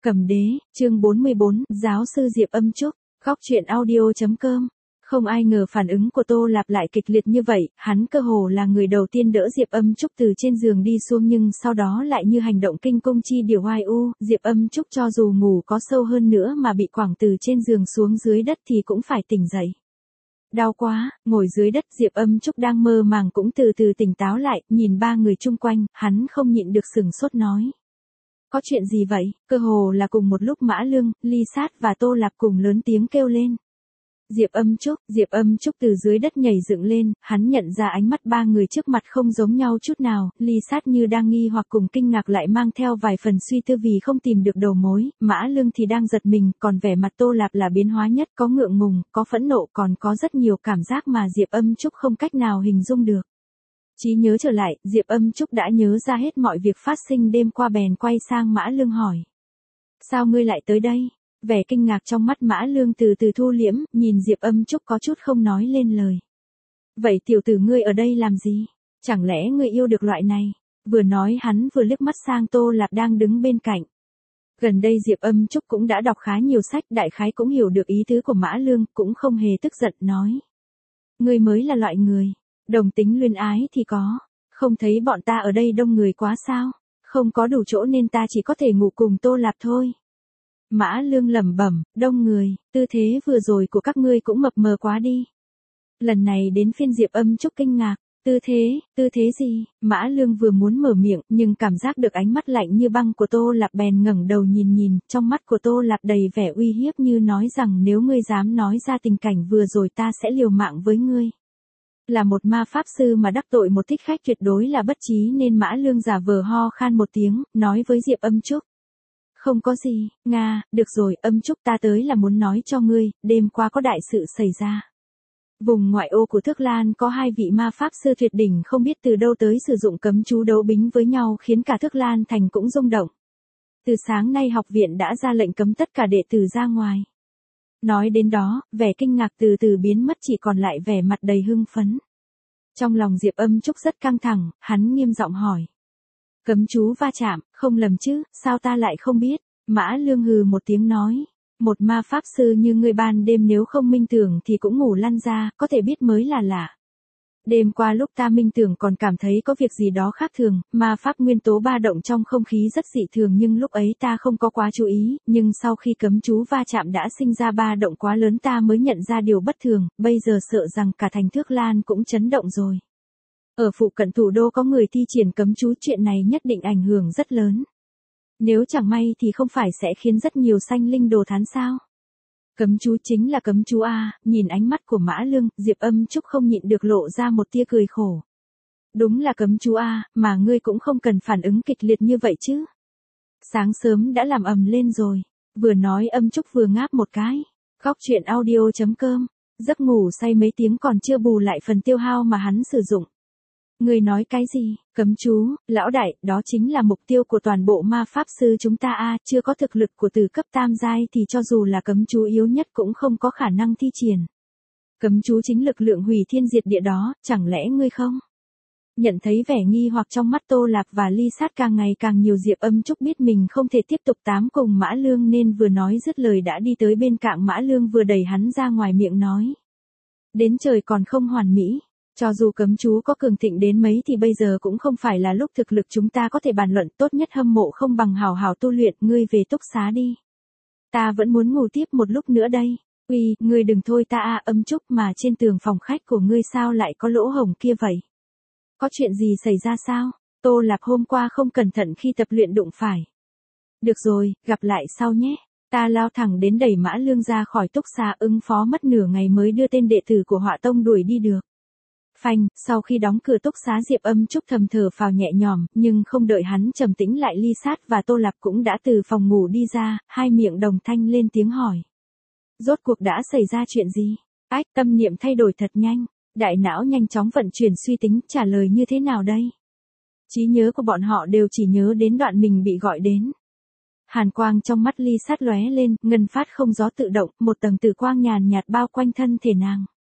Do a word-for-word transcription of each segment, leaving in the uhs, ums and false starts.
Cầm đế, chương bốn mươi bốn, giáo sư Diệp Âm Trúc, góc truyện audio chấm com. Không ai ngờ phản ứng của Tô Lạp lại kịch liệt như vậy, hắn cơ hồ là người đầu tiên đỡ Diệp Âm Trúc từ trên giường đi xuống nhưng sau đó lại như hành động kinh công chi điều oai u, Diệp Âm Trúc cho dù ngủ có sâu hơn nữa mà bị quẳng từ trên giường xuống dưới đất thì cũng phải tỉnh dậy. Đau quá, ngồi dưới đất Diệp Âm Trúc đang mơ màng cũng từ từ tỉnh táo lại, nhìn ba người chung quanh, hắn không nhịn được sửng sốt nói. Có chuyện gì vậy? Cơ hồ là cùng một lúc Mã Lương, Ly Sát và Tô Lạp cùng lớn tiếng kêu lên. Diệp Âm Trúc, Diệp Âm Trúc từ dưới đất nhảy dựng lên, hắn nhận ra ánh mắt ba người trước mặt không giống nhau chút nào, Ly Sát như đang nghi hoặc cùng kinh ngạc lại mang theo vài phần suy tư vì không tìm được đầu mối, Mã Lương thì đang giật mình, còn vẻ mặt Tô Lạp là biến hóa nhất, có ngượng ngùng, có phẫn nộ, còn có rất nhiều cảm giác mà Diệp Âm Trúc không cách nào hình dung được. Trí nhớ trở lại, Diệp Âm Trúc đã nhớ ra hết mọi việc phát sinh đêm qua bèn quay sang Mã Lương hỏi. Sao ngươi lại tới đây? Vẻ kinh ngạc trong mắt Mã Lương từ từ thu liễm, nhìn Diệp Âm Trúc có chút không nói lên lời. Vậy tiểu tử ngươi ở đây làm gì? Chẳng lẽ ngươi yêu được loại này? Vừa nói hắn vừa liếc mắt sang Tô Lạp đang đứng bên cạnh. Gần đây Diệp Âm Trúc cũng đã đọc khá nhiều sách, đại khái cũng hiểu được ý tứ của Mã Lương, cũng không hề tức giận nói. Ngươi mới là loại người. Đồng tính luyến ái thì có, không thấy bọn ta ở đây đông người quá sao, không có đủ chỗ nên ta chỉ có thể ngủ cùng Tô Lạp thôi. Mã Lương lẩm bẩm, đông người, tư thế vừa rồi của các ngươi cũng mập mờ quá đi. Lần này đến phiên Diệp Âm Trúc kinh ngạc, tư thế, tư thế gì, Mã Lương vừa muốn mở miệng nhưng cảm giác được ánh mắt lạnh như băng của Tô Lạp bèn ngẩng đầu nhìn nhìn, trong mắt của Tô Lạp đầy vẻ uy hiếp như nói rằng nếu ngươi dám nói ra tình cảnh vừa rồi ta sẽ liều mạng với ngươi. Là một ma pháp sư mà đắc tội một thích khách tuyệt đối là bất trí nên Mã Lương giả vờ ho khan một tiếng, nói với Diệp Âm Trúc. Không có gì, Nga, được rồi, Âm Trúc ta tới là muốn nói cho ngươi, đêm qua có đại sự xảy ra. Vùng ngoại ô của Thước Lan có hai vị ma pháp sư tuyệt đỉnh không biết từ đâu tới sử dụng cấm chú đấu bính với nhau khiến cả Thước Lan thành cũng rung động. Từ sáng nay học viện đã ra lệnh cấm tất cả đệ tử ra ngoài. Nói đến đó, vẻ kinh ngạc từ từ biến mất chỉ còn lại vẻ mặt đầy hưng phấn. Trong lòng Diệp Âm Trúc rất căng thẳng, hắn nghiêm giọng hỏi. Cấm chú va chạm, không lầm chứ, sao ta lại không biết? Mã Lương hừ một tiếng nói. Một ma pháp sư như ngươi ban đêm nếu không minh tưởng thì cũng ngủ lăn ra, có thể biết mới là lạ. Đêm qua lúc ta minh tưởng còn cảm thấy có việc gì đó khác thường, ma pháp nguyên tố ba động trong không khí rất dị thường nhưng lúc ấy ta không có quá chú ý, nhưng sau khi cấm chú va chạm đã sinh ra ba động quá lớn ta mới nhận ra điều bất thường, bây giờ sợ rằng cả thành Thước Lan cũng chấn động rồi. Ở phụ cận thủ đô có người thi triển cấm chú, chuyện này nhất định ảnh hưởng rất lớn. Nếu chẳng may thì không phải sẽ khiến rất nhiều sanh linh đồ thán sao? Cấm chú chính là cấm chú A, nhìn ánh mắt của Mã Lương, Diệp Âm Trúc không nhịn được lộ ra một tia cười khổ. Đúng là cấm chú A, mà ngươi cũng không cần phản ứng kịch liệt như vậy chứ. Sáng sớm đã làm ầm lên rồi, vừa nói Âm Trúc vừa ngáp một cái. Góc truyện audio chấm com, giấc ngủ say mấy tiếng còn chưa bù lại phần tiêu hao mà hắn sử dụng. Ngươi nói cái gì, cấm chú, lão đại, đó chính là mục tiêu của toàn bộ ma pháp sư chúng ta a, chưa có thực lực của từ cấp tam giai thì cho dù là cấm chú yếu nhất cũng không có khả năng thi triển. Cấm chú chính lực lượng hủy thiên diệt địa đó, chẳng lẽ ngươi không? Nhận thấy vẻ nghi hoặc trong mắt Tô Lạp và Ly Sát càng ngày càng nhiều, Diệp Âm Trúc biết mình không thể tiếp tục tám cùng Mã Lương nên vừa nói dứt lời đã đi tới bên cạnh Mã Lương vừa đẩy hắn ra ngoài miệng nói. Đến trời còn không hoàn mỹ. Cho dù cấm chú có cường thịnh đến mấy thì bây giờ cũng không phải là lúc thực lực chúng ta có thể bàn luận, tốt nhất hâm mộ không bằng hào hào tu luyện, ngươi về túc xá đi. Ta vẫn muốn ngủ tiếp một lúc nữa đây. Uy, ngươi đừng thôi ta a, Âm Trúc, mà trên tường phòng khách của ngươi sao lại có lỗ hổng kia vậy? Có chuyện gì xảy ra sao? Tô Lạp hôm qua không cẩn thận khi tập luyện đụng phải. Được rồi, gặp lại sau nhé. Ta lao thẳng đến đẩy Mã Lương ra khỏi túc xá, ứng phó mất nửa ngày mới đưa tên đệ tử của Họa Tông đuổi đi được. Phanh, sau khi đóng cửa túc xá Diệp Âm Trúc thầm thở phào nhẹ nhõm, nhưng không đợi hắn trầm tĩnh lại Ly Sát và Tô Lạp cũng đã từ phòng ngủ đi ra, hai miệng đồng thanh lên tiếng hỏi. Rốt cuộc đã xảy ra chuyện gì? Ách, tâm niệm thay đổi thật nhanh, đại não nhanh chóng vận chuyển suy tính, trả lời như thế nào đây? Trí nhớ của bọn họ đều chỉ nhớ đến đoạn mình bị gọi đến. Hàn quang trong mắt Ly Sát lóe lên, ngân phát không gió tự động, một tầng tử quang nhàn nhạt bao quanh thân thể nàng.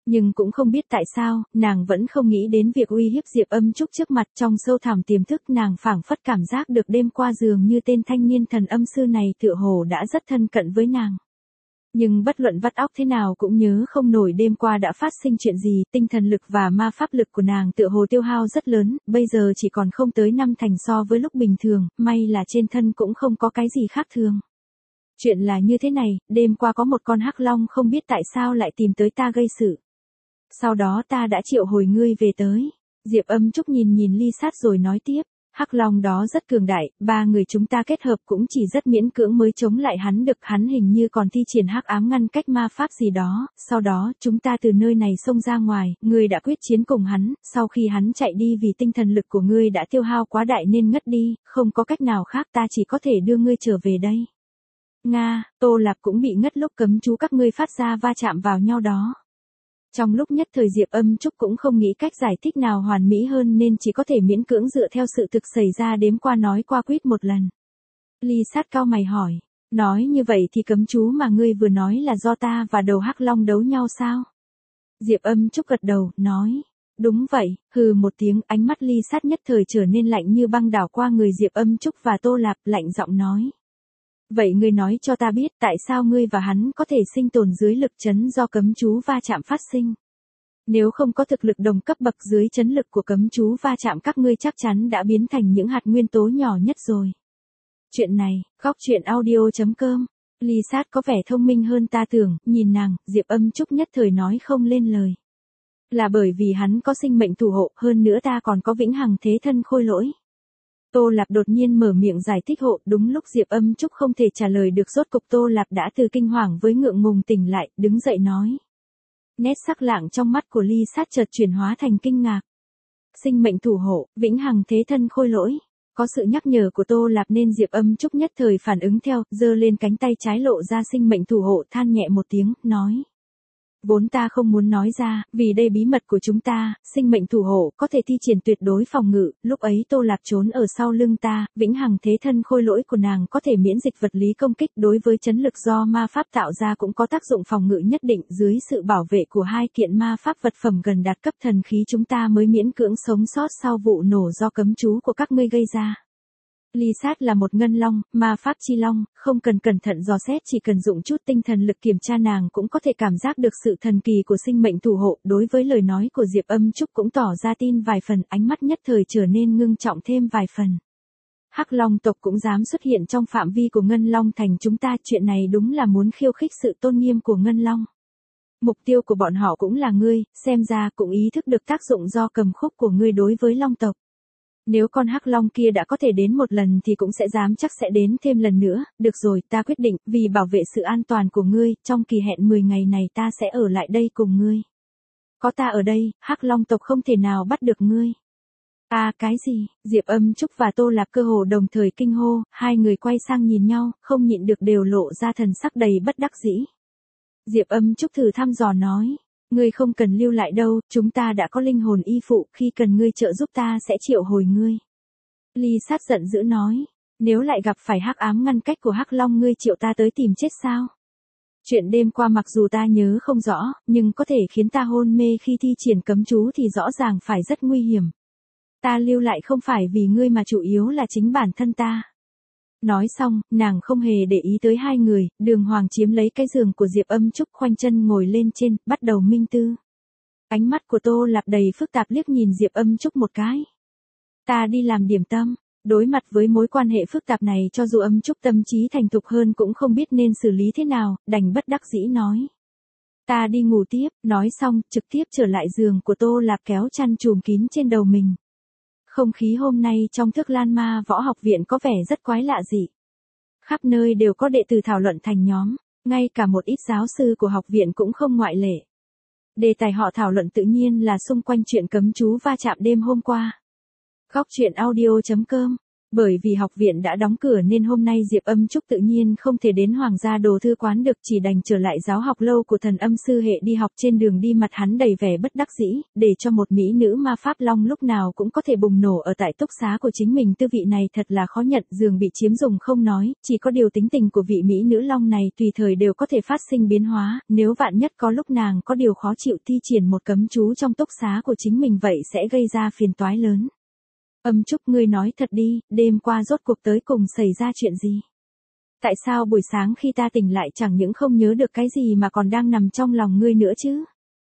Nhưng cũng không biết tại sao, nàng vẫn không nghĩ đến việc uy hiếp Diệp Âm Trúc trước mặt. Trong sâu thẳm tiềm thức nàng phảng phất cảm giác được đêm qua dường như tên thanh niên thần âm sư này tựa hồ đã rất thân cận với nàng. Nhưng bất luận vắt óc thế nào cũng nhớ không nổi đêm qua đã phát sinh chuyện gì, tinh thần lực và ma pháp lực của nàng tựa hồ tiêu hao rất lớn, bây giờ chỉ còn không tới năm thành so với lúc bình thường, may là trên thân cũng không có cái gì khác thường. Chuyện là như thế này, đêm qua có một con hắc long không biết tại sao lại tìm tới ta gây sự. Sau đó ta đã triệu hồi ngươi về tới. Diệp Âm Trúc nhìn nhìn Ly Sát rồi nói tiếp. Hắc long đó rất cường đại, ba người chúng ta kết hợp cũng chỉ rất miễn cưỡng mới chống lại hắn được. Hắn hình như còn thi triển hắc ám ngăn cách ma pháp gì đó. Sau đó chúng ta từ nơi này xông ra ngoài, ngươi đã quyết chiến cùng hắn. Sau khi hắn chạy đi vì tinh thần lực của ngươi đã tiêu hao quá đại nên ngất đi, không có cách nào khác, ta chỉ có thể đưa ngươi trở về đây. Nga, Tô Lạp cũng bị ngất lúc cấm chú các ngươi phát ra va chạm vào nhau đó. Trong lúc nhất thời Diệp Âm Trúc cũng không nghĩ cách giải thích nào hoàn mỹ hơn nên chỉ có thể miễn cưỡng dựa theo sự thực xảy ra đếm qua nói qua quýt một lần. Ly Sát cau mày hỏi, nói như vậy thì cấm chú mà ngươi vừa nói là do ta và đầu hắc long đấu nhau sao? Diệp Âm Trúc gật đầu, nói, đúng vậy. Hừ một tiếng, ánh mắt Ly Sát nhất thời trở nên lạnh như băng đảo qua người Diệp Âm Trúc và Tô Lạp, lạnh giọng nói. Vậy ngươi nói cho ta biết tại sao ngươi và hắn có thể sinh tồn dưới lực chấn do cấm chú va chạm phát sinh. Nếu không có thực lực đồng cấp bậc dưới chấn lực của cấm chú va chạm các ngươi chắc chắn đã biến thành những hạt nguyên tố nhỏ nhất rồi. Chuyện này, góc truyện audio chấm com. Ly Sát có vẻ thông minh hơn ta tưởng, nhìn nàng, Diệp Âm Trúc nhất thời nói không lên lời. Là bởi vì hắn có sinh mệnh thủ hộ, hơn nữa ta còn có vĩnh hằng thế thân khôi lỗi. Tô Lạp đột nhiên mở miệng giải thích hộ, đúng lúc Diệp Âm Trúc không thể trả lời được rốt cục Tô Lạp đã từ kinh hoàng với ngượng ngùng tỉnh lại, đứng dậy nói. Nét sắc lạng trong mắt của Ly Sát chợt chuyển hóa thành kinh ngạc. Sinh mệnh thủ hộ, vĩnh hằng thế thân khôi lỗi. Có sự nhắc nhở của Tô Lạp nên Diệp Âm Trúc nhất thời phản ứng theo, giơ lên cánh tay trái lộ ra sinh mệnh thủ hộ, than nhẹ một tiếng, nói. Vốn ta không muốn nói ra, vì đây bí mật của chúng ta, sinh mệnh thủ hộ có thể thi triển tuyệt đối phòng ngự, lúc ấy Tô Lạp trốn ở sau lưng ta, vĩnh hằng thế thân khôi lỗi của nàng có thể miễn dịch vật lý công kích, đối với chấn lực do ma pháp tạo ra cũng có tác dụng phòng ngự nhất định, dưới sự bảo vệ của hai kiện ma pháp vật phẩm gần đạt cấp thần khí chúng ta mới miễn cưỡng sống sót sau vụ nổ do cấm chú của các ngươi gây ra. Ly Sát là một ngân long, ma pháp chi long, không cần cẩn thận dò xét, chỉ cần dụng chút tinh thần lực kiểm tra nàng cũng có thể cảm giác được sự thần kỳ của sinh mệnh thủ hộ. Đối với lời nói của Diệp Âm Trúc cũng tỏ ra tin vài phần, ánh mắt nhất thời trở nên ngưng trọng thêm vài phần. Hắc long tộc cũng dám xuất hiện trong phạm vi của Ngân Long thành chúng ta, chuyện này đúng là muốn khiêu khích sự tôn nghiêm của Ngân Long. Mục tiêu của bọn họ cũng là ngươi, xem ra cũng ý thức được tác dụng do cầm khúc của ngươi đối với long tộc. Nếu con hắc long kia đã có thể đến một lần thì cũng sẽ dám chắc sẽ đến thêm lần nữa. Được rồi, ta quyết định, vì bảo vệ sự an toàn của ngươi, trong kỳ hẹn mười ngày này ta sẽ ở lại đây cùng ngươi. Có ta ở đây, hắc long tộc không thể nào bắt được ngươi. À cái gì? Diệp Âm Trúc và Tô Lạp cơ hồ đồng thời kinh hô, hai người quay sang nhìn nhau, không nhịn được đều lộ ra thần sắc đầy bất đắc dĩ. Diệp Âm Trúc thử thăm dò nói. Ngươi không cần lưu lại đâu, chúng ta đã có linh hồn y phụ, khi cần ngươi trợ giúp ta sẽ triệu hồi ngươi. Ly Sát giận dữ nói, nếu lại gặp phải hắc ám ngăn cách của hắc long ngươi triệu ta tới tìm chết sao? Chuyện đêm qua mặc dù ta nhớ không rõ, nhưng có thể khiến ta hôn mê khi thi triển cấm chú thì rõ ràng phải rất nguy hiểm. Ta lưu lại không phải vì ngươi mà chủ yếu là chính bản thân ta. Nói xong, nàng không hề để ý tới hai người, Đường Hoàng chiếm lấy cái giường của Diệp Âm Trúc, khoanh chân ngồi lên trên, bắt đầu minh tư. Ánh mắt của Tô Lạp đầy phức tạp liếc nhìn Diệp Âm Trúc một cái. Ta đi làm điểm tâm. Đối mặt với mối quan hệ phức tạp này cho dù Âm Trúc tâm trí thành thục hơn cũng không biết nên xử lý thế nào, đành bất đắc dĩ nói. Ta đi ngủ tiếp, nói xong, trực tiếp trở lại giường của Tô Lạp kéo chăn trùm kín trên đầu mình. Không khí hôm nay trong Thức Lan Ma Võ Học Viện có vẻ rất quái lạ dị. Khắp nơi đều có đệ tử thảo luận thành nhóm, ngay cả một ít giáo sư của học viện cũng không ngoại lệ. Đề tài họ thảo luận tự nhiên là xung quanh chuyện cấm chú va chạm đêm hôm qua. Góc truyện audio chấm com Bởi vì học viện đã đóng cửa nên hôm nay Diệp Âm Trúc tự nhiên không thể đến Hoàng gia đồ thư quán được, chỉ đành trở lại giáo học lâu của Thần Âm sư hệ đi học. Trên đường đi mặt hắn đầy vẻ bất đắc dĩ, để cho một mỹ nữ ma pháp long lúc nào cũng có thể bùng nổ ở tại túc xá của chính mình, tư vị này thật là khó nhận. Giường bị chiếm dùng không nói, chỉ có điều tính tình của vị mỹ nữ long này tùy thời đều có thể phát sinh biến hóa, nếu vạn nhất có lúc nàng có điều khó chịu thi triển một cấm chú trong túc xá của chính mình vậy sẽ gây ra phiền toái lớn. Âm Trúc, ngươi nói thật đi, đêm qua rốt cuộc tới cùng xảy ra chuyện gì? Tại sao buổi sáng khi ta tỉnh lại chẳng những không nhớ được cái gì mà còn đang nằm trong lòng ngươi nữa chứ?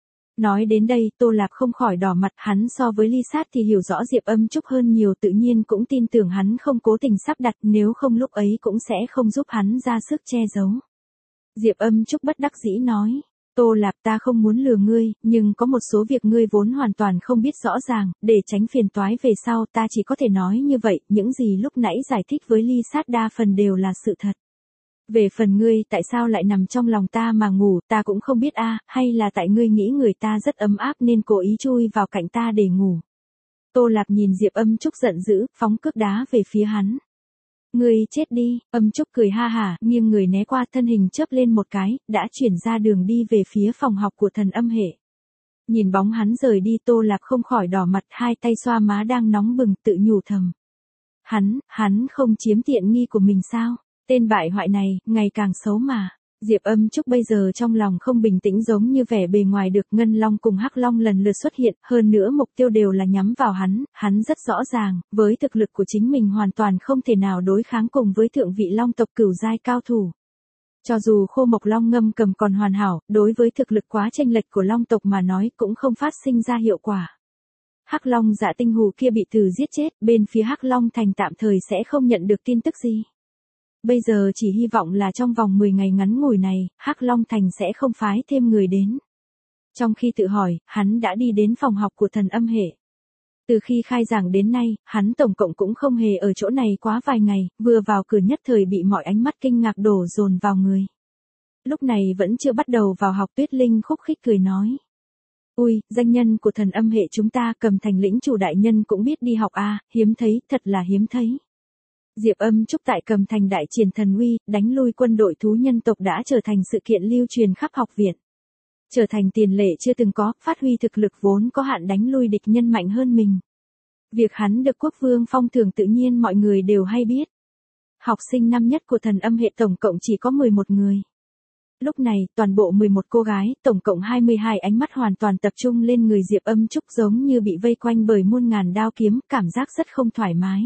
Nói đến đây, Tô Lạp không khỏi đỏ mặt, hắn so với Ly Sát thì hiểu rõ Diệp Âm Trúc hơn nhiều, tự nhiên cũng tin tưởng hắn không cố tình sắp đặt, nếu không lúc ấy cũng sẽ không giúp hắn ra sức che giấu. Diệp Âm Trúc bất đắc dĩ nói. Tô Lạp, ta không muốn lừa ngươi, nhưng có một số việc ngươi vốn hoàn toàn không biết rõ ràng, để tránh phiền toái về sau ta chỉ có thể nói như vậy, những gì lúc nãy giải thích với Ly Sát đa phần đều là sự thật. Về phần ngươi, tại sao lại nằm trong lòng ta mà ngủ, ta cũng không biết a, hay là tại ngươi nghĩ người ta rất ấm áp nên cố ý chui vào cạnh ta để ngủ. Tô Lạp nhìn Diệp Âm Trúc giận dữ, phóng cước đá về phía hắn. Ngươi chết đi, Âm Trúc cười ha hả, nghiêng người né qua, thân hình chớp lên một cái, đã chuyển ra đường đi về phía phòng học của Thần Âm hệ. Nhìn bóng hắn rời đi, Tô Lạp không khỏi đỏ mặt, hai tay xoa má đang nóng bừng, tự nhủ thầm. Hắn, hắn không chiếm tiện nghi của mình sao? Tên bại hoại này, ngày càng xấu mà. Diệp Âm Trúc bây giờ trong lòng không bình tĩnh giống như vẻ bề ngoài được. Ngân Long cùng Hắc Long lần lượt xuất hiện, hơn nữa mục tiêu đều là nhắm vào hắn, hắn rất rõ ràng, với thực lực của chính mình hoàn toàn không thể nào đối kháng cùng với thượng vị Long tộc cửu giai cao thủ. Cho dù Khô Mộc Long ngâm cầm còn hoàn hảo, đối với thực lực quá chênh lệch của Long tộc mà nói cũng không phát sinh ra hiệu quả. Hắc Long Dạ Tinh Hù kia bị Từ giết chết, bên phía Hắc Long Thành tạm thời sẽ không nhận được tin tức gì. Bây giờ chỉ hy vọng là trong vòng mười ngày ngắn ngủi này, Hắc Long Thành sẽ không phái thêm người đến. Trong khi tự hỏi, hắn đã đi đến phòng học của Thần Âm hệ. Từ khi khai giảng đến nay, hắn tổng cộng cũng không hề ở chỗ này quá vài ngày, vừa vào cửa nhất thời bị mọi ánh mắt kinh ngạc đổ dồn vào người. Lúc này vẫn chưa bắt đầu vào học, Tuyết Linh khúc khích cười nói. Ui, danh nhân của Thần Âm hệ chúng ta, Cầm Thành lĩnh chủ đại nhân cũng biết đi học à, hiếm thấy, thật là hiếm thấy. Diệp Âm Trúc tại Cầm Thành đại triển thần uy, đánh lui quân đội thú nhân tộc đã trở thành sự kiện lưu truyền khắp học viện. Trở thành tiền lệ chưa từng có, phát huy thực lực vốn có hạn đánh lui địch nhân mạnh hơn mình. Việc hắn được quốc vương phong thưởng tự nhiên mọi người đều hay biết. Học sinh năm nhất của Thần Âm hệ tổng cộng chỉ có mười một người. Lúc này, toàn bộ mười một cô gái, tổng cộng hai mươi hai ánh mắt hoàn toàn tập trung lên người Diệp Âm Trúc, giống như bị vây quanh bởi muôn ngàn đao kiếm, cảm giác rất không thoải mái.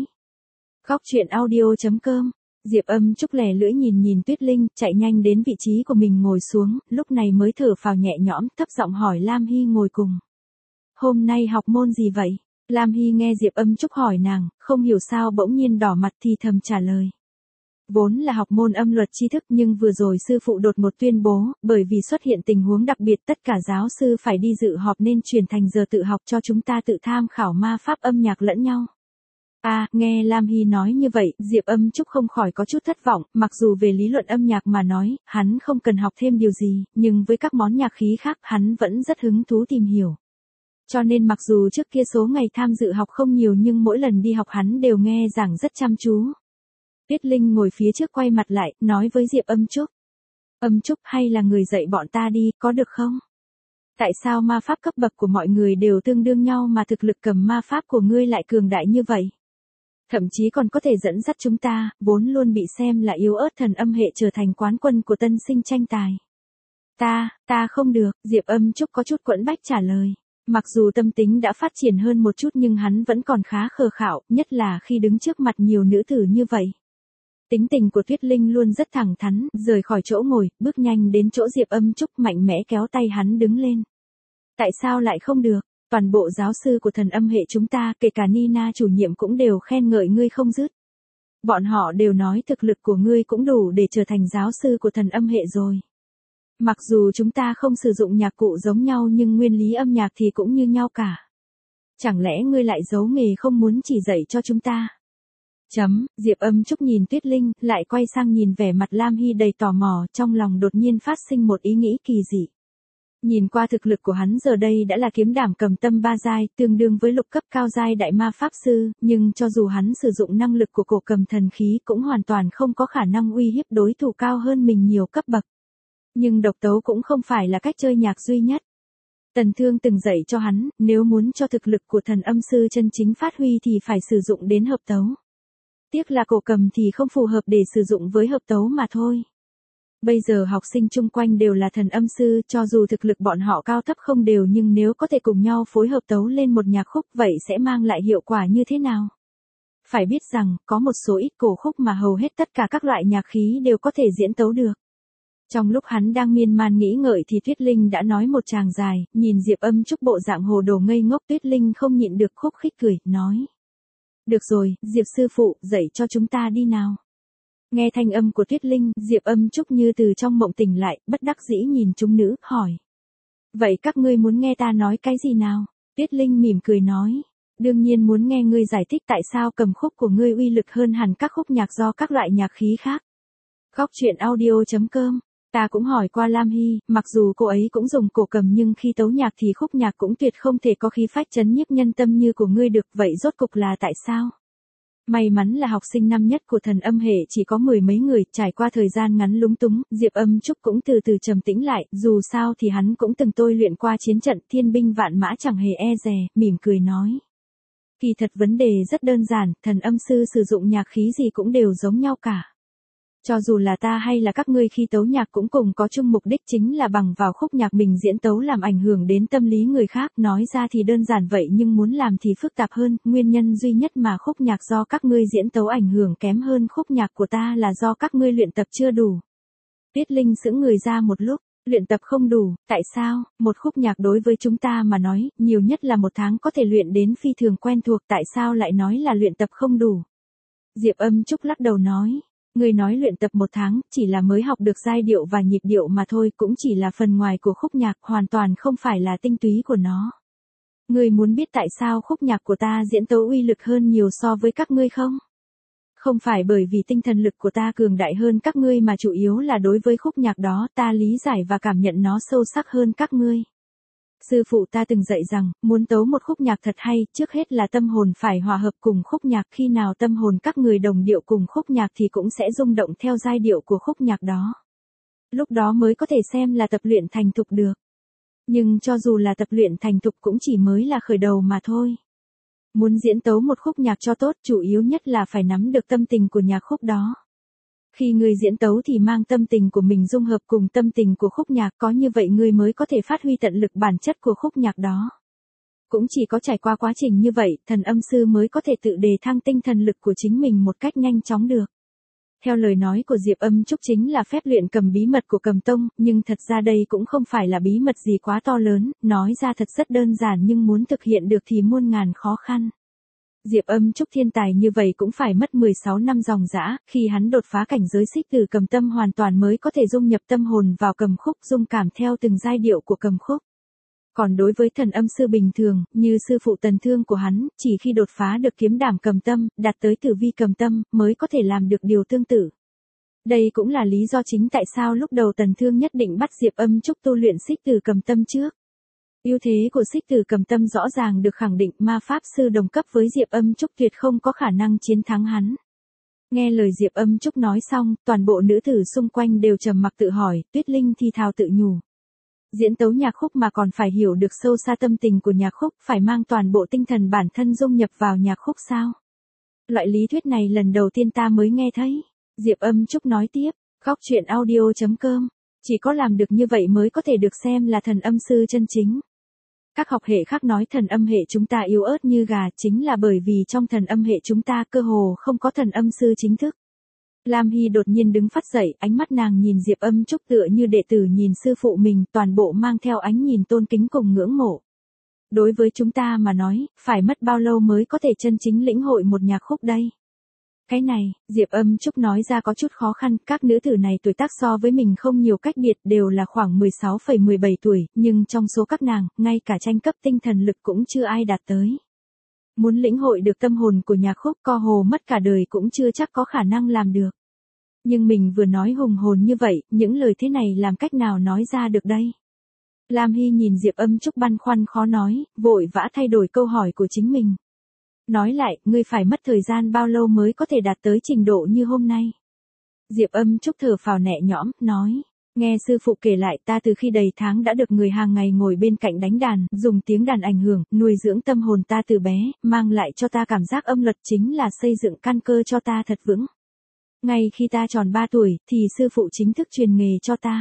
Góc truyện audio chấm com. Diệp Âm Trúc lè lưỡi nhìn nhìn Tuyết Linh, chạy nhanh đến vị trí của mình ngồi xuống, lúc này mới thở phào nhẹ nhõm, thấp giọng hỏi Lam Hy ngồi cùng. Hôm nay học môn gì vậy? Lam Hy nghe Diệp Âm Trúc hỏi nàng, không hiểu sao bỗng nhiên đỏ mặt thì thầm trả lời. Vốn là học môn âm luật tri thức nhưng vừa rồi sư phụ đột một tuyên bố, bởi vì xuất hiện tình huống đặc biệt tất cả giáo sư phải đi dự họp nên chuyển thành giờ tự học cho chúng ta tự tham khảo ma pháp âm nhạc lẫn nhau. À, nghe Lam Hy nói như vậy, Diệp Âm Trúc không khỏi có chút thất vọng, mặc dù về lý luận âm nhạc mà nói, hắn không cần học thêm điều gì, nhưng với các món nhạc khí khác hắn vẫn rất hứng thú tìm hiểu. Cho nên mặc dù trước kia số ngày tham dự học không nhiều nhưng mỗi lần đi học hắn đều nghe giảng rất chăm chú. Tuyết Linh ngồi phía trước quay mặt lại, nói với Diệp Âm Trúc. Âm Trúc, hay là người dạy bọn ta đi, có được không? Tại sao ma pháp cấp bậc của mọi người đều tương đương nhau mà thực lực cầm ma pháp của ngươi lại cường đại như vậy? Thậm chí còn có thể dẫn dắt chúng ta, vốn luôn bị xem là yếu ớt Thần Âm hệ trở thành quán quân của tân sinh tranh tài. Ta, ta không được, Diệp Âm Trúc có chút quẫn bách trả lời. Mặc dù tâm tính đã phát triển hơn một chút nhưng hắn vẫn còn khá khờ khạo, nhất là khi đứng trước mặt nhiều nữ tử như vậy. Tính tình của Tuyết Linh luôn rất thẳng thắn, rời khỏi chỗ ngồi, bước nhanh đến chỗ Diệp Âm Trúc mạnh mẽ kéo tay hắn đứng lên. Tại sao lại không được? Toàn bộ giáo sư của Thần Âm hệ chúng ta, kể cả Nina chủ nhiệm cũng đều khen ngợi ngươi không dứt. Bọn họ đều nói thực lực của ngươi cũng đủ để trở thành giáo sư của Thần Âm hệ rồi. Mặc dù chúng ta không sử dụng nhạc cụ giống nhau nhưng nguyên lý âm nhạc thì cũng như nhau cả. Chẳng lẽ ngươi lại giấu nghề không muốn chỉ dạy cho chúng ta? Chấm, Diệp Âm Trúc nhìn Tuyết Linh, lại quay sang nhìn vẻ mặt Lam Hy đầy tò mò, trong lòng đột nhiên phát sinh một ý nghĩ kỳ dị. Nhìn qua thực lực của hắn giờ đây đã là kiếm đảm cầm tâm ba giai, tương đương với lục cấp cao giai đại ma pháp sư, nhưng cho dù hắn sử dụng năng lực của cổ cầm thần khí cũng hoàn toàn không có khả năng uy hiếp đối thủ cao hơn mình nhiều cấp bậc. Nhưng độc tấu cũng không phải là cách chơi nhạc duy nhất. Tần Thương từng dạy cho hắn, nếu muốn cho thực lực của thần âm sư chân chính phát huy thì phải sử dụng đến hợp tấu. Tiếc là cổ cầm thì không phù hợp để sử dụng với hợp tấu mà thôi. Bây giờ học sinh chung quanh đều là thần âm sư, cho dù thực lực bọn họ cao thấp không đều nhưng nếu có thể cùng nhau phối hợp tấu lên một nhạc khúc vậy sẽ mang lại hiệu quả như thế nào? Phải biết rằng, có một số ít cổ khúc mà hầu hết tất cả các loại nhạc khí đều có thể diễn tấu được. Trong lúc hắn đang miên man nghĩ ngợi thì Tuyết Linh đã nói một tràng dài, nhìn Diệp Âm Trúc bộ dạng hồ đồ ngây ngốc, Tuyết Linh không nhịn được khúc khích cười, nói. Được rồi, Diệp sư phụ, dạy cho chúng ta đi nào. Nghe thanh âm của Tuyết Linh, Diệp Âm Trúc như từ trong mộng tỉnh lại, bất đắc dĩ nhìn chúng nữ, hỏi. Vậy các ngươi muốn nghe ta nói cái gì nào? Tuyết Linh mỉm cười nói. Đương nhiên muốn nghe ngươi giải thích tại sao cầm khúc của ngươi uy lực hơn hẳn các khúc nhạc do các loại nhạc khí khác. Góc truyện audio chấm com. Ta cũng hỏi qua Lam Hy, mặc dù cô ấy cũng dùng cổ cầm nhưng khi tấu nhạc thì khúc nhạc cũng tuyệt không thể có khí phách chấn nhiếp nhân tâm như của ngươi được, vậy rốt cục là tại sao? May mắn là học sinh năm nhất của thần âm hệ chỉ có mười mấy người, trải qua thời gian ngắn lúng túng, Diệp Âm Trúc cũng từ từ trầm tĩnh lại, dù sao thì hắn cũng từng tôi luyện qua chiến trận, thiên binh vạn mã chẳng hề e dè, mỉm cười nói. Kỳ thật vấn đề rất đơn giản, thần âm sư sử dụng nhạc khí gì cũng đều giống nhau cả. Cho dù là ta hay là các ngươi khi tấu nhạc cũng cùng có chung mục đích, chính là bằng vào khúc nhạc mình diễn tấu làm ảnh hưởng đến tâm lý người khác, nói ra thì đơn giản vậy nhưng muốn làm thì phức tạp hơn, nguyên nhân duy nhất mà khúc nhạc do các ngươi diễn tấu ảnh hưởng kém hơn khúc nhạc của ta là do các ngươi luyện tập chưa đủ. Tuyết Linh sững người ra một lúc, luyện tập không đủ, tại sao? Một khúc nhạc đối với chúng ta mà nói, nhiều nhất là một tháng có thể luyện đến phi thường quen thuộc, tại sao lại nói là luyện tập không đủ? Diệp Âm Trúc lắc đầu nói. Người nói luyện tập một tháng, chỉ là mới học được giai điệu và nhịp điệu mà thôi, cũng chỉ là phần ngoài của khúc nhạc, hoàn toàn không phải là tinh túy của nó. Người muốn biết tại sao khúc nhạc của ta diễn tấu uy lực hơn nhiều so với các ngươi không? Không phải bởi vì tinh thần lực của ta cường đại hơn các ngươi mà chủ yếu là đối với khúc nhạc đó ta lý giải và cảm nhận nó sâu sắc hơn các ngươi. Sư phụ ta từng dạy rằng, muốn tấu một khúc nhạc thật hay, trước hết là tâm hồn phải hòa hợp cùng khúc nhạc, khi nào tâm hồn các người đồng điệu cùng khúc nhạc thì cũng sẽ rung động theo giai điệu của khúc nhạc đó. Lúc đó mới có thể xem là tập luyện thành thục được. Nhưng cho dù là tập luyện thành thục cũng chỉ mới là khởi đầu mà thôi. Muốn diễn tấu một khúc nhạc cho tốt, chủ yếu nhất là phải nắm được tâm tình của nhạc khúc đó. Khi người diễn tấu thì mang tâm tình của mình dung hợp cùng tâm tình của khúc nhạc, có như vậy người mới có thể phát huy tận lực bản chất của khúc nhạc đó. Cũng chỉ có trải qua quá trình như vậy, thần âm sư mới có thể tự đề thăng tinh thần lực của chính mình một cách nhanh chóng được. Theo lời nói của Diệp Âm Trúc chính là phép luyện cầm bí mật của cầm tông, nhưng thật ra đây cũng không phải là bí mật gì quá to lớn, nói ra thật rất đơn giản nhưng muốn thực hiện được thì muôn ngàn khó khăn. Diệp Âm Trúc thiên tài như vậy cũng phải mất mười sáu năm dòng dã, khi hắn đột phá cảnh giới xích từ cầm tâm hoàn toàn mới có thể dung nhập tâm hồn vào cầm khúc, dung cảm theo từng giai điệu của cầm khúc. Còn đối với thần âm sư bình thường, như sư phụ Tần Thương của hắn, chỉ khi đột phá được kiếm đảm cầm tâm, đạt tới tử vi cầm tâm, mới có thể làm được điều tương tự. Đây cũng là lý do chính tại sao lúc đầu Tần Thương nhất định bắt Diệp Âm Trúc tu luyện xích từ cầm tâm trước. Ưu thế của xích tử cầm tâm rõ ràng được khẳng định, ma pháp sư đồng cấp với Diệp Âm Trúc tuyệt không có khả năng chiến thắng hắn. Nghe lời Diệp Âm Trúc nói xong, toàn bộ nữ tử xung quanh đều trầm mặc tự hỏi, Tuyết Linh thì thào tự nhủ. Diễn tấu nhạc khúc mà còn phải hiểu được sâu xa tâm tình của nhạc khúc, phải mang toàn bộ tinh thần bản thân dung nhập vào nhạc khúc sao? Loại lý thuyết này lần đầu tiên ta mới nghe thấy. Diệp Âm Trúc nói tiếp, góc truyện audio chấm com. Chỉ có làm được như vậy mới có thể được xem là thần âm sư chân chính. Các học hệ khác nói thần âm hệ chúng ta yếu ớt như gà, chính là bởi vì trong thần âm hệ chúng ta cơ hồ không có thần âm sư chính thức. Lam Hy đột nhiên đứng phát dậy, ánh mắt nàng nhìn Diệp Âm Trúc tựa như đệ tử nhìn sư phụ mình, toàn bộ mang theo ánh nhìn tôn kính cùng ngưỡng mộ. Đối với chúng ta mà nói, phải mất bao lâu mới có thể chân chính lĩnh hội một nhạc khúc đây? Cái này, Diệp Âm Trúc nói ra có chút khó khăn, các nữ tử này tuổi tác so với mình không nhiều cách biệt, đều là khoảng mười sáu phẩy mười bảy tuổi, nhưng trong số các nàng, ngay cả tranh cấp tinh thần lực cũng chưa ai đạt tới. Muốn lĩnh hội được tâm hồn của nhạc khúc, co hồ mất cả đời cũng chưa chắc có khả năng làm được. Nhưng mình vừa nói hùng hồn như vậy, những lời thế này làm cách nào nói ra được đây? Lam Hy nhìn Diệp Âm Trúc băn khoăn khó nói, vội vã thay đổi câu hỏi của chính mình. Nói lại, ngươi phải mất thời gian bao lâu mới có thể đạt tới trình độ như hôm nay? Diệp Âm Trúc thở phào nhẹ nhõm, nói. Nghe sư phụ kể lại, ta từ khi đầy tháng đã được người hàng ngày ngồi bên cạnh đánh đàn, dùng tiếng đàn ảnh hưởng, nuôi dưỡng tâm hồn ta từ bé, mang lại cho ta cảm giác âm luật chính là xây dựng căn cơ cho ta thật vững. Ngay khi ta tròn ba tuổi, thì sư phụ chính thức truyền nghề cho ta.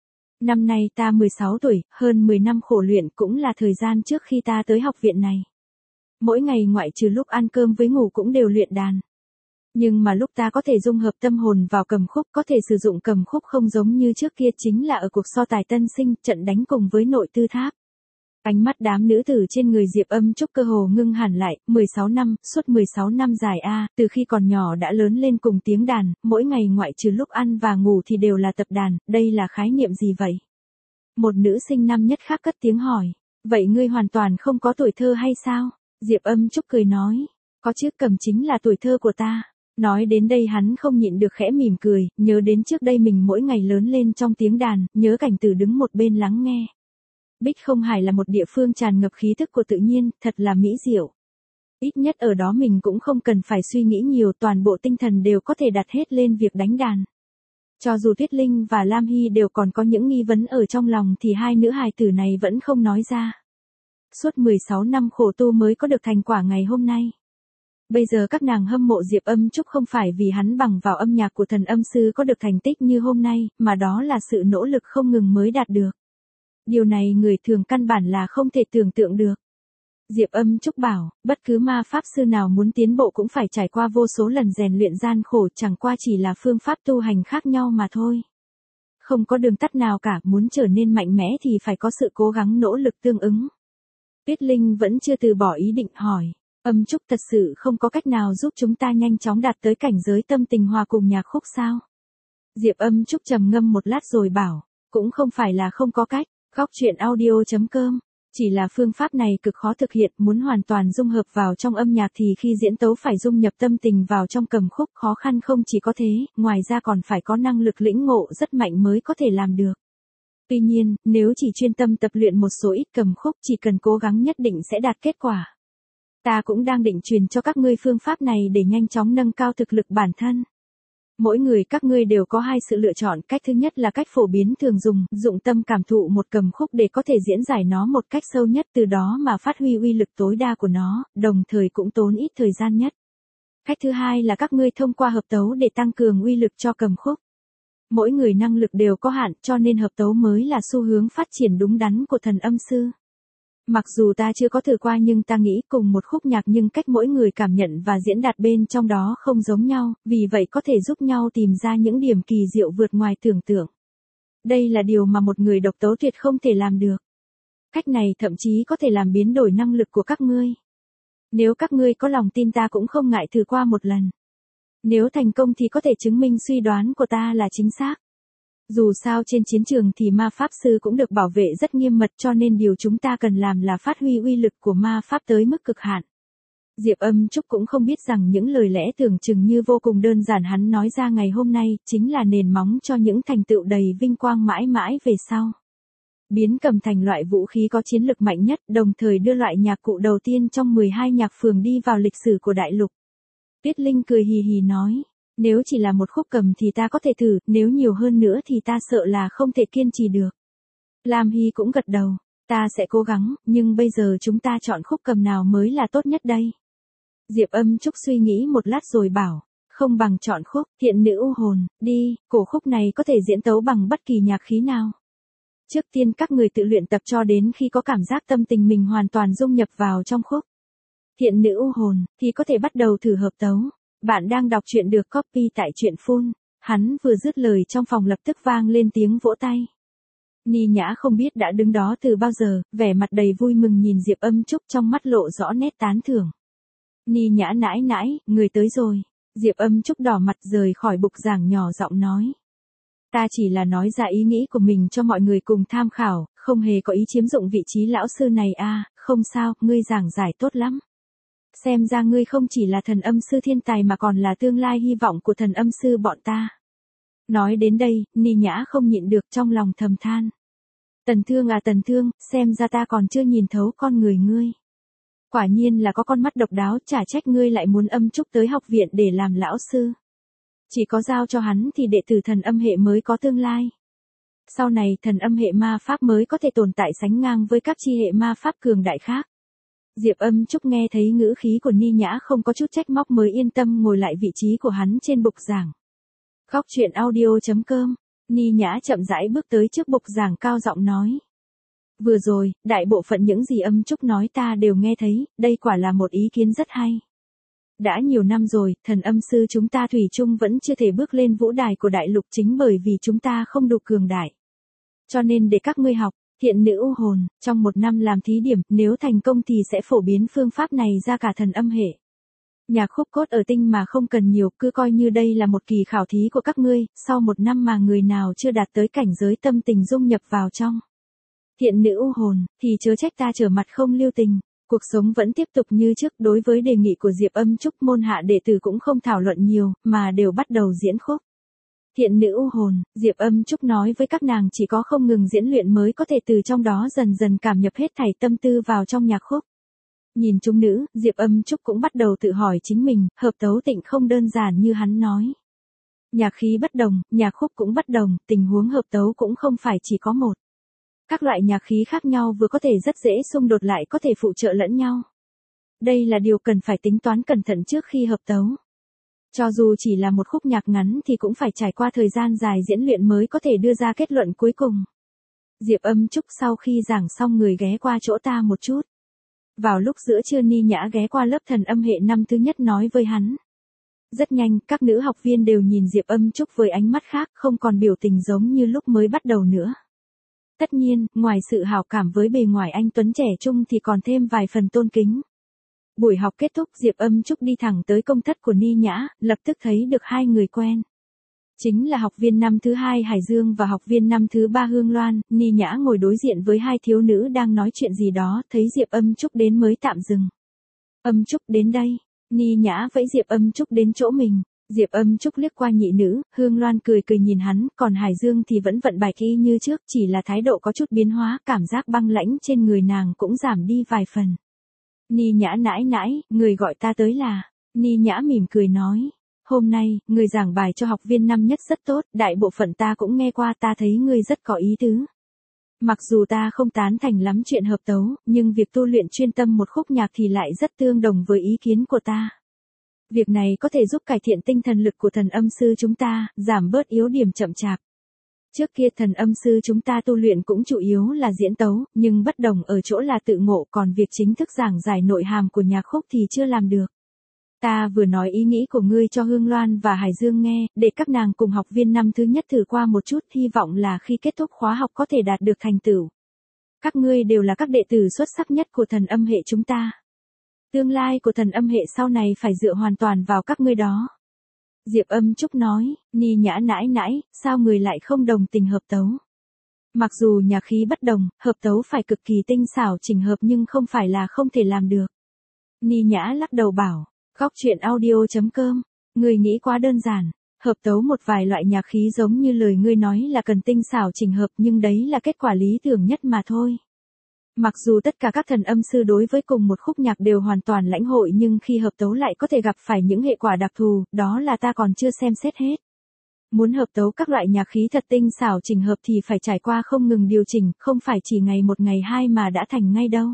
Năm nay ta mười sáu tuổi, hơn mười năm khổ luyện cũng là thời gian trước khi ta tới học viện này. Mỗi ngày ngoại trừ lúc ăn cơm với ngủ cũng đều luyện đàn. Nhưng mà lúc ta có thể dung hợp tâm hồn vào cầm khúc, có thể sử dụng cầm khúc không giống như trước kia chính là ở cuộc so tài tân sinh, trận đánh cùng với nội tư tháp. Ánh mắt đám nữ tử trên người Diệp Âm Trúc cơ hồ ngưng hẳn lại, mười sáu năm, suốt mười sáu năm dài a, từ khi còn nhỏ đã lớn lên cùng tiếng đàn, mỗi ngày ngoại trừ lúc ăn và ngủ thì đều là tập đàn, đây là khái niệm gì vậy? Một nữ sinh năm nhất khác cất tiếng hỏi, vậy ngươi hoàn toàn không có tuổi thơ hay sao? Diệp Âm Trúc cười nói, có chứ, cầm chính là tuổi thơ của ta. Nói đến đây hắn không nhịn được khẽ mỉm cười, nhớ đến trước đây mình mỗi ngày lớn lên trong tiếng đàn, nhớ cảnh Tử đứng một bên lắng nghe. Bích Không Hải là một địa phương tràn ngập khí thức của tự nhiên, thật là mỹ diệu. Ít nhất ở đó mình cũng không cần phải suy nghĩ nhiều, toàn bộ tinh thần đều có thể đặt hết lên việc đánh đàn. Cho dù Tuyết Linh và Lam Hy đều còn có những nghi vấn ở trong lòng thì hai nữ hài tử này vẫn không nói ra. Suốt mười sáu năm khổ tu mới có được thành quả ngày hôm nay. Bây giờ các nàng hâm mộ Diệp Âm Trúc không phải vì hắn bằng vào âm nhạc của thần âm sư có được thành tích như hôm nay, mà đó là sự nỗ lực không ngừng mới đạt được. Điều này người thường căn bản là không thể tưởng tượng được. Diệp Âm Trúc bảo, bất cứ ma pháp sư nào muốn tiến bộ cũng phải trải qua vô số lần rèn luyện gian khổ, chẳng qua chỉ là phương pháp tu hành khác nhau mà thôi. Không có đường tắt nào cả, muốn trở nên mạnh mẽ thì phải có sự cố gắng nỗ lực tương ứng. Tuyết Linh vẫn chưa từ bỏ ý định hỏi. Âm Trúc thật sự không có cách nào giúp chúng ta nhanh chóng đạt tới cảnh giới tâm tình hòa cùng nhạc khúc sao? Diệp Âm Trúc trầm ngâm một lát rồi bảo, cũng không phải là không có cách, góc truyện audio chấm com, chỉ là phương pháp này cực khó thực hiện, muốn hoàn toàn dung hợp vào trong âm nhạc thì khi diễn tấu phải dung nhập tâm tình vào trong cầm khúc, khó khăn không chỉ có thế, ngoài ra còn phải có năng lực lĩnh ngộ rất mạnh mới có thể làm được. Tuy nhiên, nếu chỉ chuyên tâm tập luyện một số ít cầm khúc chỉ cần cố gắng nhất định sẽ đạt kết quả. Ta cũng đang định truyền cho các ngươi phương pháp này để nhanh chóng nâng cao thực lực bản thân. Mỗi người các ngươi đều có hai sự lựa chọn, cách thứ nhất là cách phổ biến thường dùng, dụng tâm cảm thụ một cầm khúc để có thể diễn giải nó một cách sâu nhất, từ đó mà phát huy uy lực tối đa của nó, đồng thời cũng tốn ít thời gian nhất. Cách thứ hai là các ngươi thông qua hợp tấu để tăng cường uy lực cho cầm khúc. Mỗi người năng lực đều có hạn, cho nên hợp tấu mới là xu hướng phát triển đúng đắn của thần âm sư. Mặc dù ta chưa có thử qua nhưng ta nghĩ cùng một khúc nhạc nhưng cách mỗi người cảm nhận và diễn đạt bên trong đó không giống nhau, vì vậy có thể giúp nhau tìm ra những điểm kỳ diệu vượt ngoài tưởng tượng. Đây là điều mà một người độc tấu tuyệt không thể làm được. Cách này thậm chí có thể làm biến đổi năng lực của các ngươi. Nếu các ngươi có lòng tin ta cũng không ngại thử qua một lần. Nếu thành công thì có thể chứng minh suy đoán của ta là chính xác. Dù sao trên chiến trường thì ma pháp sư cũng được bảo vệ rất nghiêm mật cho nên điều chúng ta cần làm là phát huy uy lực của ma pháp tới mức cực hạn. Diệp Âm Trúc cũng không biết rằng những lời lẽ tưởng chừng như vô cùng đơn giản hắn nói ra ngày hôm nay chính là nền móng cho những thành tựu đầy vinh quang mãi mãi về sau. Biến cầm thành loại vũ khí có chiến lực mạnh nhất, đồng thời đưa loại nhạc cụ đầu tiên trong mười hai nhạc phường đi vào lịch sử của đại lục. Tuyết Linh cười hì hì nói. Nếu chỉ là một khúc cầm thì ta có thể thử, nếu nhiều hơn nữa thì ta sợ là không thể kiên trì được. Lam Hy cũng gật đầu, ta sẽ cố gắng, nhưng bây giờ chúng ta chọn khúc cầm nào mới là tốt nhất đây? Diệp Âm Trúc suy nghĩ một lát rồi bảo, không bằng chọn khúc Thiện Nữ U Hồn, đi, cổ khúc này có thể diễn tấu bằng bất kỳ nhạc khí nào. Trước tiên các người tự luyện tập cho đến khi có cảm giác tâm tình mình hoàn toàn dung nhập vào trong khúc Thiện Nữ U Hồn, thì có thể bắt đầu thử hợp tấu. Bạn đang đọc truyện được copy tại truyện phun. Hắn vừa dứt lời trong phòng lập tức vang lên tiếng vỗ tay. Ni Nhã không biết đã đứng đó từ bao giờ, vẻ mặt đầy vui mừng nhìn Diệp Âm Trúc trong mắt lộ rõ nét tán thưởng. Ni Nhã nãi nãi, người tới rồi. Diệp Âm Trúc đỏ mặt rời khỏi bục giảng nhỏ giọng nói. Ta chỉ là nói ra ý nghĩ của mình cho mọi người cùng tham khảo, không hề có ý chiếm dụng vị trí lão sư này a, không sao, ngươi giảng giải tốt lắm. Xem ra ngươi không chỉ là thần âm sư thiên tài mà còn là tương lai hy vọng của thần âm sư bọn ta. Nói đến đây, Ni Nhã không nhịn được trong lòng thầm than. Tần Thương à Tần Thương, xem ra ta còn chưa nhìn thấu con người ngươi. Quả nhiên là có con mắt độc đáo, chả trách ngươi lại muốn âm trúc tới học viện để làm lão sư. Chỉ có giao cho hắn thì đệ tử thần âm hệ mới có tương lai. Sau này thần âm hệ ma pháp mới có thể tồn tại sánh ngang với các chi hệ ma pháp cường đại khác. Diệp Âm Trúc nghe thấy ngữ khí của Ni Nhã không có chút trách móc mới yên tâm ngồi lại vị trí của hắn trên bục giảng. Góc truyện audio chấm com, Ni Nhã chậm rãi bước tới trước bục giảng cao giọng nói. Vừa rồi, đại bộ phận những gì Âm Trúc nói ta đều nghe thấy, đây quả là một ý kiến rất hay. Đã nhiều năm rồi, thần âm sư chúng ta thủy chung vẫn chưa thể bước lên vũ đài của đại lục chính bởi vì chúng ta không đủ cường đại. Cho nên để các ngươi học, thiện nữ u hồn, trong một năm làm thí điểm, nếu thành công thì sẽ phổ biến phương pháp này ra cả thần âm hệ. Nhạc khúc cốt ở tinh mà không cần nhiều, cứ coi như đây là một kỳ khảo thí của các ngươi, sau một năm mà người nào chưa đạt tới cảnh giới tâm tình dung nhập vào trong thiện nữ u hồn, thì chớ trách ta trở mặt không lưu tình. Cuộc sống vẫn tiếp tục như trước. Đối với đề nghị của Diệp Âm Trúc, môn hạ đệ tử cũng không thảo luận nhiều, mà đều bắt đầu diễn khúc. Thiện nữ u hồn, Diệp Âm Trúc nói với các nàng chỉ có không ngừng diễn luyện mới có thể từ trong đó dần dần cảm nhập hết thảy tâm tư vào trong nhạc khúc. Nhìn chúng nữ, Diệp Âm Trúc cũng bắt đầu tự hỏi chính mình, hợp tấu tịnh không đơn giản như hắn nói. Nhạc khí bất đồng, nhạc khúc cũng bất đồng, tình huống hợp tấu cũng không phải chỉ có một. Các loại nhạc khí khác nhau vừa có thể rất dễ xung đột lại có thể phụ trợ lẫn nhau. Đây là điều cần phải tính toán cẩn thận trước khi hợp tấu. Cho dù chỉ là một khúc nhạc ngắn thì cũng phải trải qua thời gian dài diễn luyện mới có thể đưa ra kết luận cuối cùng. Diệp Âm Trúc sau khi giảng xong người ghé qua chỗ ta một chút. Vào lúc giữa trưa Ni Nhã ghé qua lớp thần âm hệ năm thứ nhất nói với hắn. Rất nhanh, các nữ học viên đều nhìn Diệp Âm Trúc với ánh mắt khác, không còn biểu tình giống như lúc mới bắt đầu nữa. Tất nhiên, ngoài sự hảo cảm với bề ngoài anh tuấn trẻ trung thì còn thêm vài phần tôn kính. Buổi học kết thúc, Diệp Âm Trúc đi thẳng tới công thất của Ni Nhã, lập tức thấy được hai người quen. Chính là học viên năm thứ hai Hải Dương và học viên năm thứ ba Hương Loan. Ni Nhã ngồi đối diện với hai thiếu nữ đang nói chuyện gì đó, thấy Diệp Âm Trúc đến mới tạm dừng. Âm Trúc đến đây, Ni Nhã vẫy Diệp Âm Trúc đến chỗ mình. Diệp Âm Trúc liếc qua nhị nữ, Hương Loan cười cười nhìn hắn, còn Hải Dương thì vẫn vận bài y như trước, chỉ là thái độ có chút biến hóa, cảm giác băng lãnh trên người nàng cũng giảm đi vài phần. Ni Nhã nãi nãi, người gọi ta tới là, Ni Nhã mỉm cười nói, hôm nay, người giảng bài cho học viên năm nhất rất tốt, đại bộ phận ta cũng nghe qua, ta thấy ngươi rất có ý tứ. Mặc dù ta không tán thành lắm chuyện hợp tấu, nhưng việc tu luyện chuyên tâm một khúc nhạc thì lại rất tương đồng với ý kiến của ta. Việc này có thể giúp cải thiện tinh thần lực của thần âm sư chúng ta, giảm bớt yếu điểm chậm chạp. Trước kia thần âm sư chúng ta tu luyện cũng chủ yếu là diễn tấu, nhưng bất đồng ở chỗ là tự ngộ, còn việc chính thức giảng giải nội hàm của nhạc khúc thì chưa làm được. Ta vừa nói ý nghĩ của ngươi cho Hương Loan và Hải Dương nghe, để các nàng cùng học viên năm thứ nhất thử qua một chút, hy vọng là khi kết thúc khóa học có thể đạt được thành tựu. Các ngươi đều là các đệ tử xuất sắc nhất của thần âm hệ chúng ta. Tương lai của thần âm hệ sau này phải dựa hoàn toàn vào các ngươi đó. Diệp Âm Trúc nói, Ni Nhã nãi nãi, sao người lại không đồng tình hợp tấu? Mặc dù nhạc khí bất đồng, hợp tấu phải cực kỳ tinh xảo chỉnh hợp nhưng không phải là không thể làm được. Ni Nhã lắc đầu bảo, góc truyện audio chấm com, người nghĩ quá đơn giản. Hợp tấu một vài loại nhạc khí giống như lời ngươi nói là cần tinh xảo chỉnh hợp, nhưng đấy là kết quả lý tưởng nhất mà thôi. Mặc dù tất cả các thần âm sư đối với cùng một khúc nhạc đều hoàn toàn lãnh hội, nhưng khi hợp tấu lại có thể gặp phải những hệ quả đặc thù, đó là ta còn chưa xem xét hết. Muốn hợp tấu các loại nhạc khí thật tinh xảo chỉnh hợp thì phải trải qua không ngừng điều chỉnh, không phải chỉ ngày một ngày hai mà đã thành ngay đâu.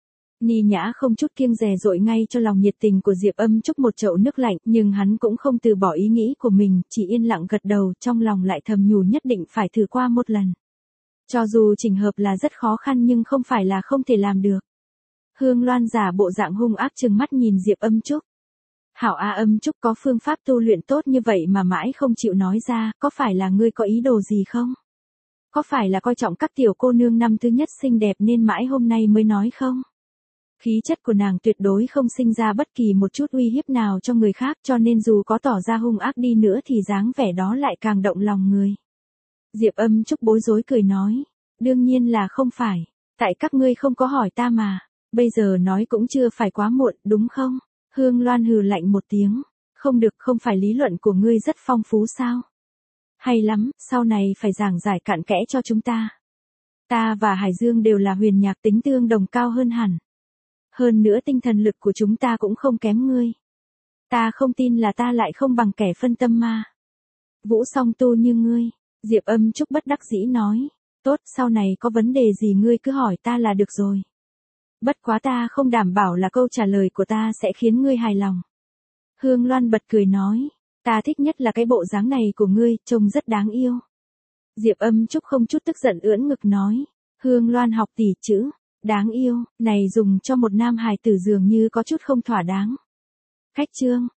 Ni Nhã không chút kiêng dè dội ngay cho lòng nhiệt tình của Diệp Âm Trúc một chậu nước lạnh, nhưng hắn cũng không từ bỏ ý nghĩ của mình, chỉ yên lặng gật đầu, trong lòng lại thầm nhủ nhất định phải thử qua một lần. Cho dù chỉnh hợp là rất khó khăn nhưng không phải là không thể làm được. Hương Loan giả bộ dạng hung ác trừng mắt nhìn Diệp Âm Trúc. Hảo A Âm Trúc, có phương pháp tu luyện tốt như vậy mà mãi không chịu nói ra, có phải là ngươi có ý đồ gì không? Có phải là coi trọng các tiểu cô nương năm thứ nhất xinh đẹp nên mãi hôm nay mới nói không? Khí chất của nàng tuyệt đối không sinh ra bất kỳ một chút uy hiếp nào cho người khác, cho nên dù có tỏ ra hung ác đi nữa thì dáng vẻ đó lại càng động lòng người. Diệp Âm Trúc bối rối cười nói, đương nhiên là không phải, tại các ngươi không có hỏi ta mà, bây giờ nói cũng chưa phải quá muộn, đúng không? Hương Loan hừ lạnh một tiếng, không được, không phải lý luận của ngươi rất phong phú sao? Hay lắm, sau này phải giảng giải cặn kẽ cho chúng ta. Ta và Hải Dương đều là huyền nhạc, tính tương đồng cao hơn hẳn. Hơn nữa tinh thần lực của chúng ta cũng không kém ngươi. Ta không tin là ta lại không bằng kẻ phân tâm ma. Vũ song tu như ngươi, Diệp Âm Trúc bất đắc dĩ nói. Tốt, sau này có vấn đề gì ngươi cứ hỏi ta là được rồi. Bất quá ta không đảm bảo là câu trả lời của ta sẽ khiến ngươi hài lòng. Hương Loan bật cười nói. Ta thích nhất là cái bộ dáng này của ngươi, trông rất đáng yêu. Diệp Âm Trúc không chút tức giận ưỡn ngực nói. Hương Loan học tỷ chữ. Đáng yêu, này dùng cho một nam hài tử dường như có chút không thỏa đáng. Khách trương,